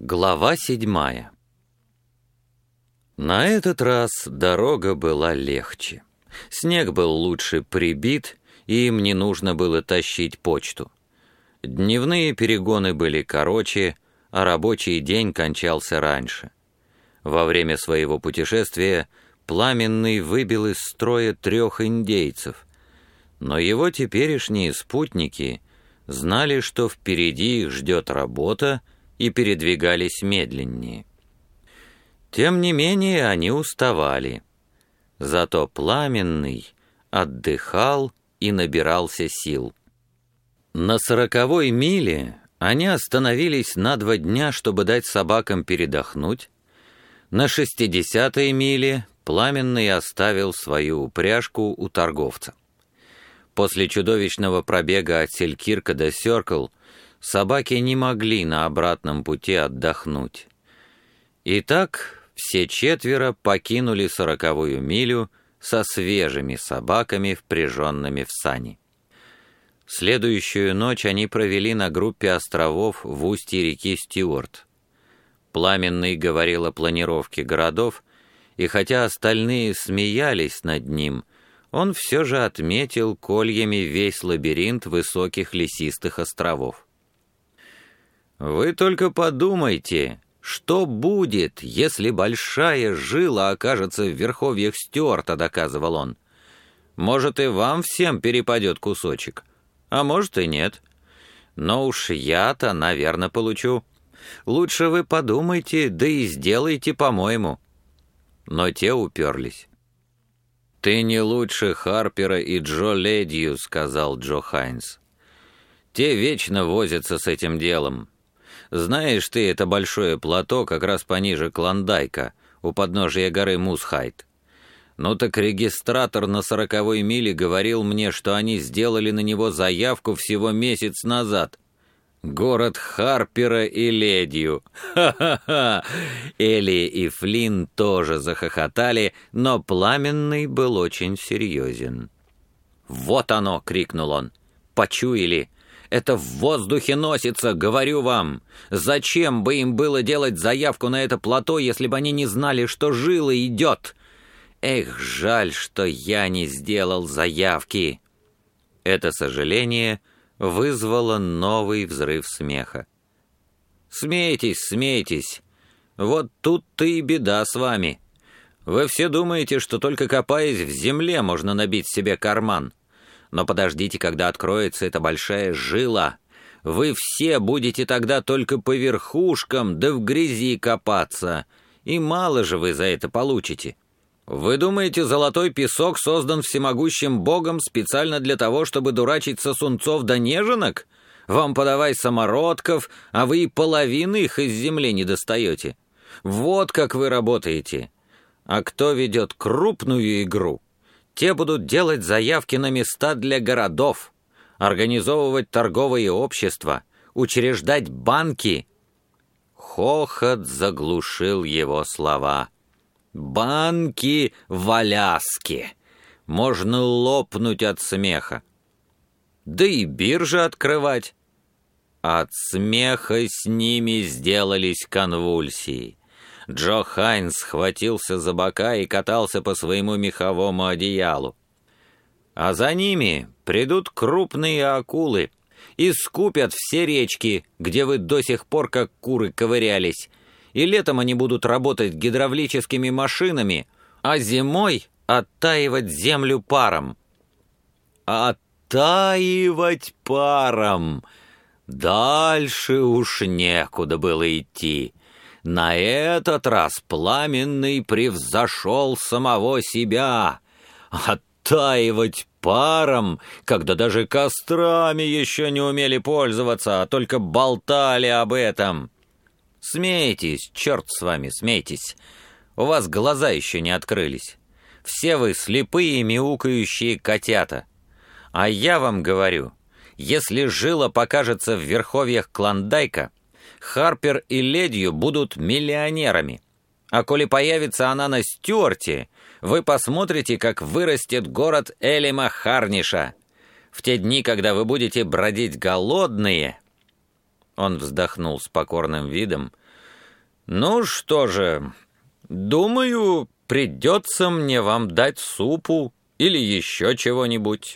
Глава 7. На этот раз дорога была легче. Снег был лучше прибит, и им не нужно было тащить почту. Дневные перегоны были короче, а рабочий день кончался раньше. Во время своего путешествия Пламенный выбил из строя 3 индейцев, но его теперешние спутники знали, что впереди их ждет работа, и передвигались медленнее. Тем не менее они уставали. Зато Пламенный отдыхал и набирался сил. На 40-й миле они остановились на 2 дня, чтобы дать собакам передохнуть. На 60-й миле Пламенный оставил свою упряжку у торговца. После чудовищного пробега от Селькирка до Сёркл собаки не могли на обратном пути отдохнуть. Итак, все 4 покинули 40-ю милю со свежими собаками, впряженными в сани. Следующую ночь они провели на группе островов в устье реки Стюарт. Пламенный говорил о планировке городов, и хотя остальные смеялись над ним, он все же отметил кольями весь лабиринт высоких лесистых островов. «Вы только подумайте, что будет, если большая жила окажется в верховьях Стюарта», — доказывал он. «Может, и вам всем перепадет кусочек, а может и нет. Но уж я-то, наверное, получу. Лучше вы подумайте, да и сделайте, по-моему». Но те уперлись. «Ты не лучше Харпера и Джо Ледью», — сказал Джо Хайнс. «Те вечно возятся с этим делом. Знаешь ты, это большое плато как раз пониже Клондайка, у подножия горы Мусхайт. Ну так регистратор на 40-й миле говорил мне, что они сделали на него заявку всего месяц назад. Город Харпера и Ледью. Ха-ха-ха!» Элли и Флинн тоже захохотали, но Пламенный был очень серьезен. «Вот оно!» — крикнул он. «Почуяли? Это в воздухе носится, говорю вам! Зачем бы им было делать заявку на это плато, если бы они не знали, что жила идет? Эх, жаль, что я не сделал заявки!» Это сожаление вызвало новый взрыв смеха. «Смейтесь, смейтесь! Вот тут-то и беда с вами. Вы все думаете, что только копаясь в земле можно набить себе карман. Но подождите, когда откроется эта большая жила. Вы все будете тогда только по верхушкам, да в грязи копаться. И мало же вы за это получите. Вы думаете, золотой песок создан всемогущим богом специально для того, чтобы дурачить сосунцов да неженок? Вам подавай самородков, а вы и половины их из земли не достаете. Вот как вы работаете. А кто ведет крупную игру? Те будут делать заявки на места для городов, организовывать торговые общества, учреждать банки». Хохот заглушил его слова. «Банки в Аляске! Можно лопнуть от смеха. Да и биржи открывать». От смеха с ними сделались конвульсии. Джо Хайнс схватился за бока и катался по своему меховому одеялу. А за ними придут крупные акулы и скупят все речки, где вы до сих пор как куры ковырялись, и летом они будут работать гидравлическими машинами, а зимой оттаивать землю паром. Оттаивать паром! Дальше уж некуда было идти. На этот раз Пламенный превзошел самого себя. Оттаивать паром, когда даже кострами еще не умели пользоваться, а только болтали об этом. Смейтесь, черт с вами, смейтесь. У вас глаза еще не открылись. Все вы слепые мяукающие котята. А я вам говорю, если жила покажется в верховьях Клондайка, Харпер и Ледью будут миллионерами. А коли появится она на Стюарте, вы посмотрите, как вырастет город Элима Харниша. В те дни, когда вы будете бродить голодные...» Он вздохнул с покорным видом, «Ну что же, думаю, придется мне вам дать супу или еще чего-нибудь».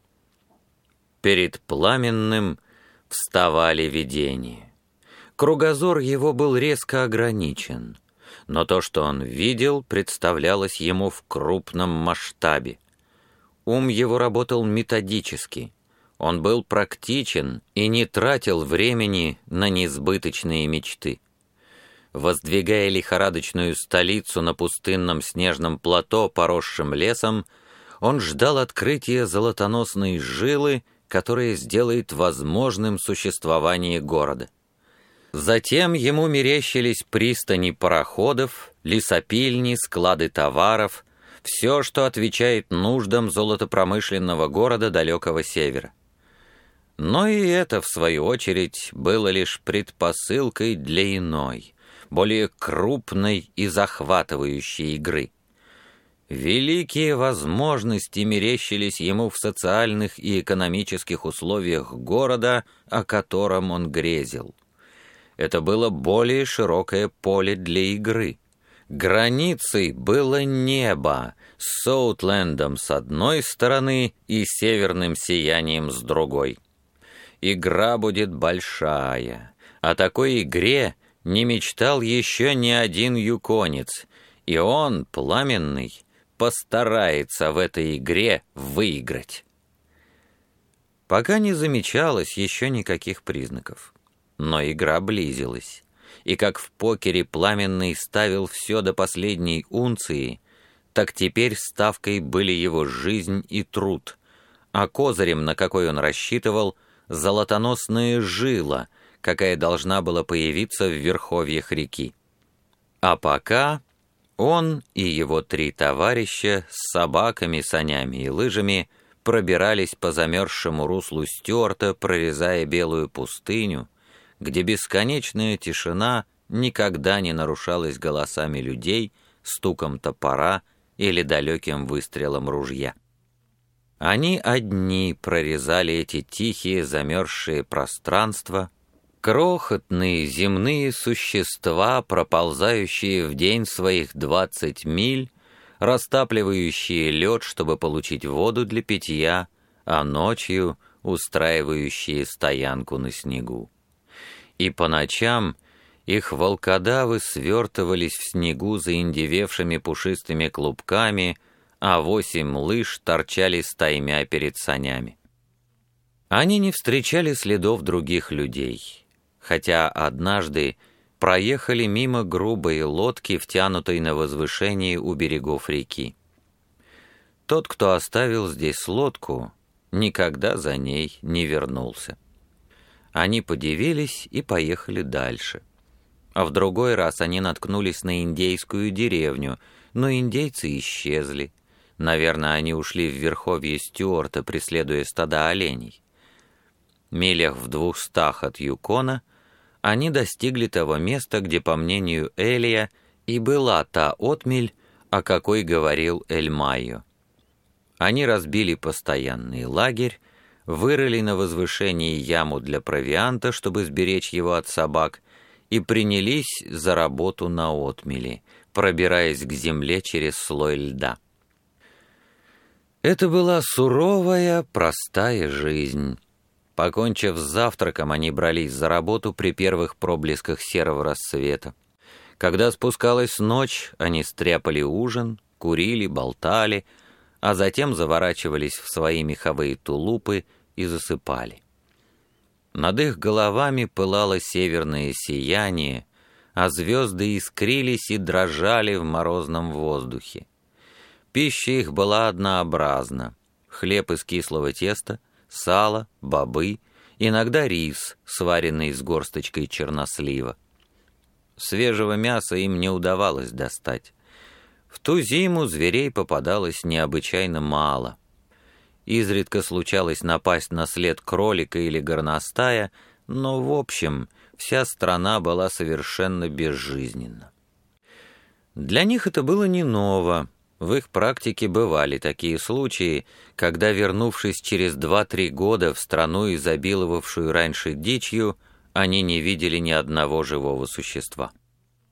Перед Пламенным вставали видения. Кругозор его был резко ограничен, но то, что он видел, представлялось ему в крупном масштабе. Ум его работал методически, он был практичен и не тратил времени на несбыточные мечты. Воздвигая лихорадочную столицу на пустынном снежном плато, поросшем лесом, он ждал открытия золотоносной жилы, которая сделает возможным существование города. Затем ему мерещились пристани пароходов, лесопильни, склады товаров, все, что отвечает нуждам золотопромышленного города далекого севера. Но и это, в свою очередь, было лишь предпосылкой для иной, более крупной и захватывающей игры. Великие возможности мерещились ему в социальных и экономических условиях города, о котором он грезил. Это было более широкое поле для игры. Границей было небо с Соутлендом с одной стороны и северным сиянием с другой. Игра будет большая. О такой игре не мечтал еще ни один юконец, и он, Пламенный, постарается в этой игре выиграть. Пока не замечалось еще никаких признаков, но игра близилась, и как в покере Пламенный ставил все до последней унции, так теперь ставкой были его жизнь и труд, а козырем, на какой он рассчитывал, золотоносная жила, какая должна была появиться в верховьях реки. А пока он и его 3 товарища с собаками, санями и лыжами пробирались по замерзшему руслу Стюарта, прорезая белую пустыню, где бесконечная тишина никогда не нарушалась голосами людей, стуком топора или далеким выстрелом ружья. Они одни прорезали эти тихие замерзшие пространства, крохотные земные существа, проползающие в день своих 20 миль, растапливающие лед, чтобы получить воду для питья, а ночью устраивающие стоянку на снегу. И по ночам их волкодавы свертывались в снегу заиндевевшими пушистыми клубками, а 8 лыж торчали стаймя перед санями. Они не встречали следов других людей, хотя однажды проехали мимо грубой лодки, втянутой на возвышении у берегов реки. Тот, кто оставил здесь лодку, никогда за ней не вернулся. Они подивились и поехали дальше. А в другой раз они наткнулись на индейскую деревню, но индейцы исчезли. Наверное, они ушли в верховье Стюарта, преследуя стада оленей. Милях в 200 от Юкона они достигли того места, где, по мнению Элия, и была та отмель, о какой говорил Эль-Майо. Они разбили постоянный лагерь, вырыли на возвышении яму для провианта, чтобы сберечь его от собак, и принялись за работу на отмели, пробираясь к земле через слой льда. Это была суровая, простая жизнь. Покончив с завтраком, они брались за работу при первых проблесках серого рассвета. Когда спускалась ночь, они стряпали ужин, курили, болтали, а затем заворачивались в свои меховые тулупы и засыпали. Над их головами пылало северное сияние, а звезды искрились и дрожали в морозном воздухе. Пища их была однообразна: хлеб из кислого теста, сало, бобы, иногда рис, сваренный с горсточкой чернослива. Свежего мяса им не удавалось достать. В ту зиму зверей попадалось необычайно мало. Изредка случалось напасть на след кролика или горностая, но, в общем, вся страна была совершенно безжизненна. Для них это было не ново. В их практике бывали такие случаи, когда, вернувшись через 2-3 года в страну, изобиловавшую раньше дичью, они не видели ни одного живого существа.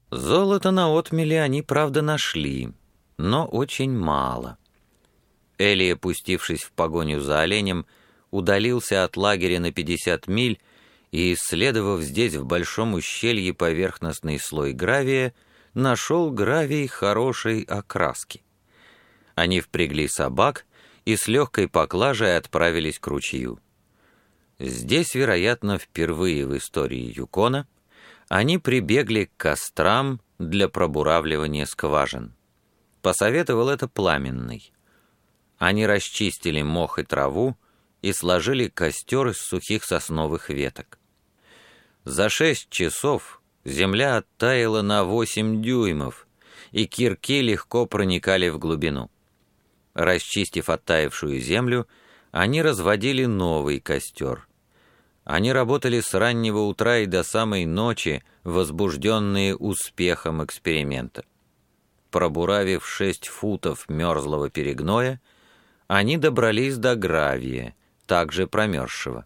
Золото на отмеле они, правда, нашли, но очень мало. Элия, пустившись в погоню за оленем, удалился от лагеря на 50 миль и, исследовав здесь в большом ущелье поверхностный слой гравия, нашел гравий хорошей окраски. Они впрягли собак и с легкой поклажей отправились к ручью. Здесь, вероятно, впервые в истории Юкона они прибегли к кострам для пробуравливания скважин. Посоветовал это Пламенный. Они расчистили мох и траву и сложили костер из сухих сосновых веток. За 6 часов земля оттаяла на 8 дюймов, и кирки легко проникали в глубину. Расчистив оттаившую землю, они разводили новый костер. Они работали с раннего утра и до самой ночи, возбужденные успехом эксперимента. Пробуравив 6 футов мерзлого перегноя, они добрались до гравия, также промерзшего.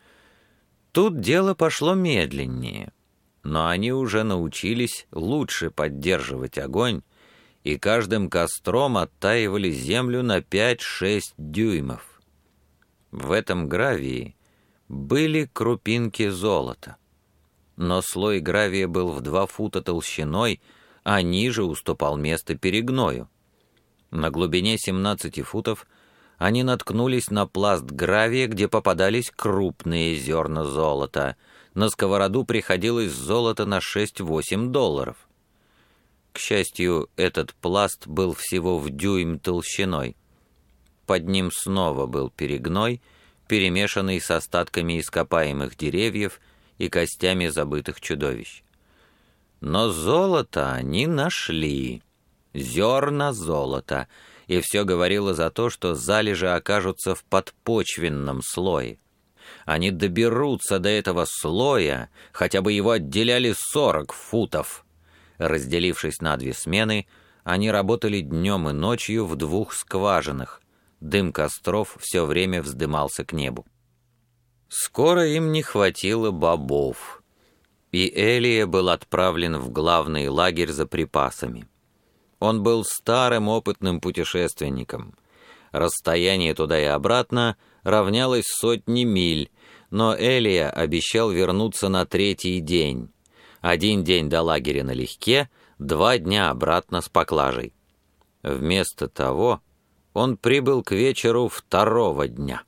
Тут дело пошло медленнее, но они уже научились лучше поддерживать огонь, и каждым костром оттаивали землю на 5-6 дюймов. В этом гравии были крупинки золота, но слой гравия был в 2 фута толщиной, а ниже уступал место перегною. На глубине 17 футов они наткнулись на пласт гравия, где попадались крупные зерна золота. На сковороду приходилось золото на $6-8. К счастью, этот пласт был всего в дюйм толщиной. Под ним снова был перегной, перемешанный с остатками ископаемых деревьев и костями забытых чудовищ. Но золото они нашли. Зерна золота. И все говорило за то, что залежи окажутся в подпочвенном слое. Они доберутся до этого слоя, хотя бы его отделяли 40 футов. Разделившись на 2 смены, они работали днем и ночью в 2 скважинах. Дым костров все время вздымался к небу. Скоро им не хватило бобов, и Элия был отправлен в главный лагерь за припасами. Он был старым опытным путешественником. Расстояние туда и обратно равнялось 100 миль, но Элия обещал вернуться на 3-й день. 1 день до лагеря налегке, 2 дня обратно с поклажей. Вместо того он прибыл к вечеру 2-го дня.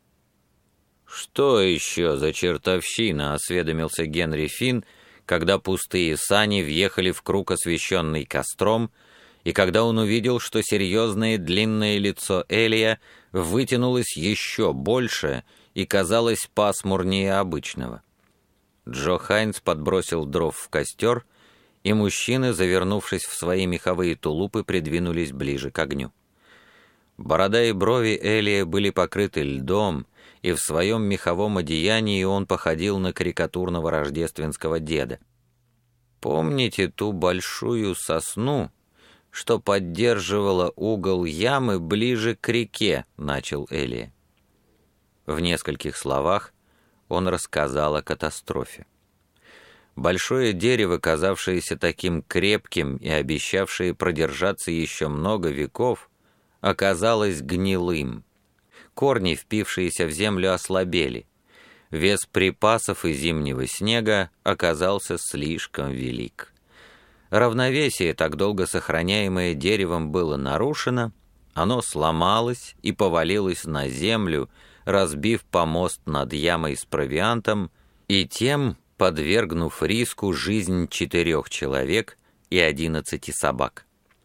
«Что еще за чертовщина?» — осведомился Генри Финн, когда пустые сани въехали в круг, освещенный костром, и когда он увидел, что серьезное длинное лицо Элия вытянулось еще больше и казалось пасмурнее обычного. Джо Хайнс подбросил дров в костер, и мужчины, завернувшись в свои меховые тулупы, придвинулись ближе к огню. Борода и брови Элия были покрыты льдом, и в своем меховом одеянии он походил на карикатурного рождественского деда. «Помните ту большую сосну, что поддерживала угол ямы ближе к реке?» — начал Элия. В нескольких словах он рассказал о катастрофе. Большое дерево, казавшееся таким крепким и обещавшее продержаться еще много веков, оказалось гнилым. Корни, впившиеся в землю, ослабели. Вес припасов и зимнего снега оказался слишком велик. Равновесие, так долго сохраняемое деревом, было нарушено, оно сломалось и повалилось на землю, разбив помост над ямой с провиантом и тем подвергнув риску жизнь 4 человек и 11 собак.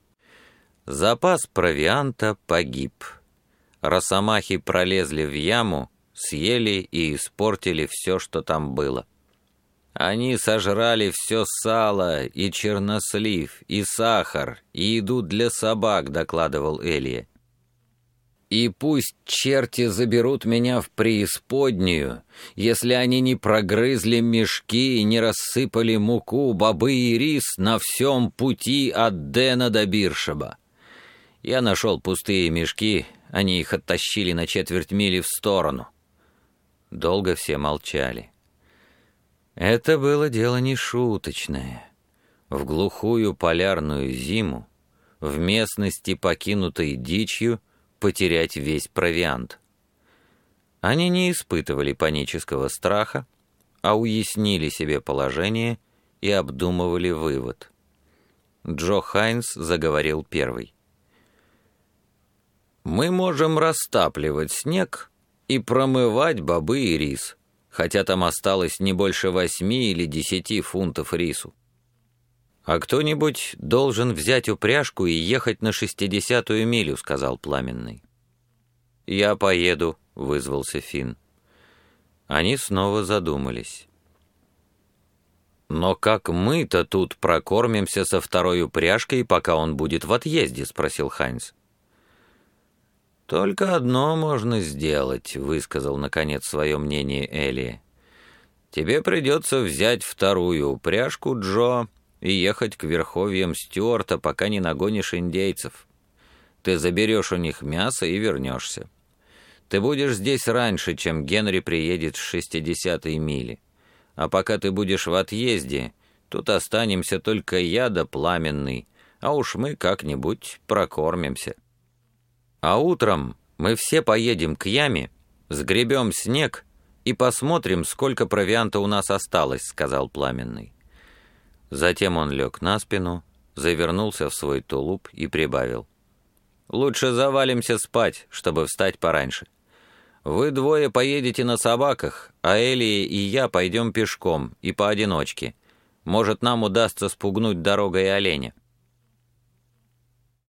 Запас провианта погиб. Росомахи пролезли в яму, съели и испортили все, что там было. Они сожрали все сало и чернослив, и сахар, и еду для собак, докладывал Элия. И пусть черти заберут меня в преисподнюю, если они не прогрызли мешки и не рассыпали муку, бобы и рис на всем пути от Дэна до Биршеба. Я нашел пустые мешки, они их оттащили на 1/4 мили в сторону. Долго все молчали. Это было дело не шуточное. В глухую полярную зиму, в местности, покинутой дичью, потерять весь провиант. Они не испытывали панического страха, а уяснили себе положение и обдумывали вывод. Джо Хайнс заговорил первый. «Мы можем растапливать снег и промывать бобы и рис, хотя там осталось не больше 8 или 10 фунтов рису. «А кто-нибудь должен взять упряжку и ехать на 60-ю милю», — сказал Пламенный. «Я поеду», — вызвался Финн. Они снова задумались. «Но как мы-то тут прокормимся со второй упряжкой, пока он будет в отъезде?» — спросил Хайнс. «Только одно можно сделать», — высказал наконец свое мнение Элли. «Тебе придется взять вторую упряжку, Джо, и ехать к верховьям Стюарта, пока не нагонишь индейцев. Ты заберешь у них мясо и вернешься. Ты будешь здесь раньше, чем Генри приедет с 60-й мили. А пока ты будешь в отъезде, тут останемся только я да Пламенный, а уж мы как-нибудь прокормимся. А утром мы все поедем к яме, сгребем снег и посмотрим, сколько провианта у нас осталось», — сказал Пламенный. Затем он лег на спину, завернулся в свой тулуп и прибавил. «Лучше завалимся спать, чтобы встать пораньше. Вы двое поедете на собаках, а Элли и я пойдем пешком и поодиночке. Может, нам удастся спугнуть дорогой оленя».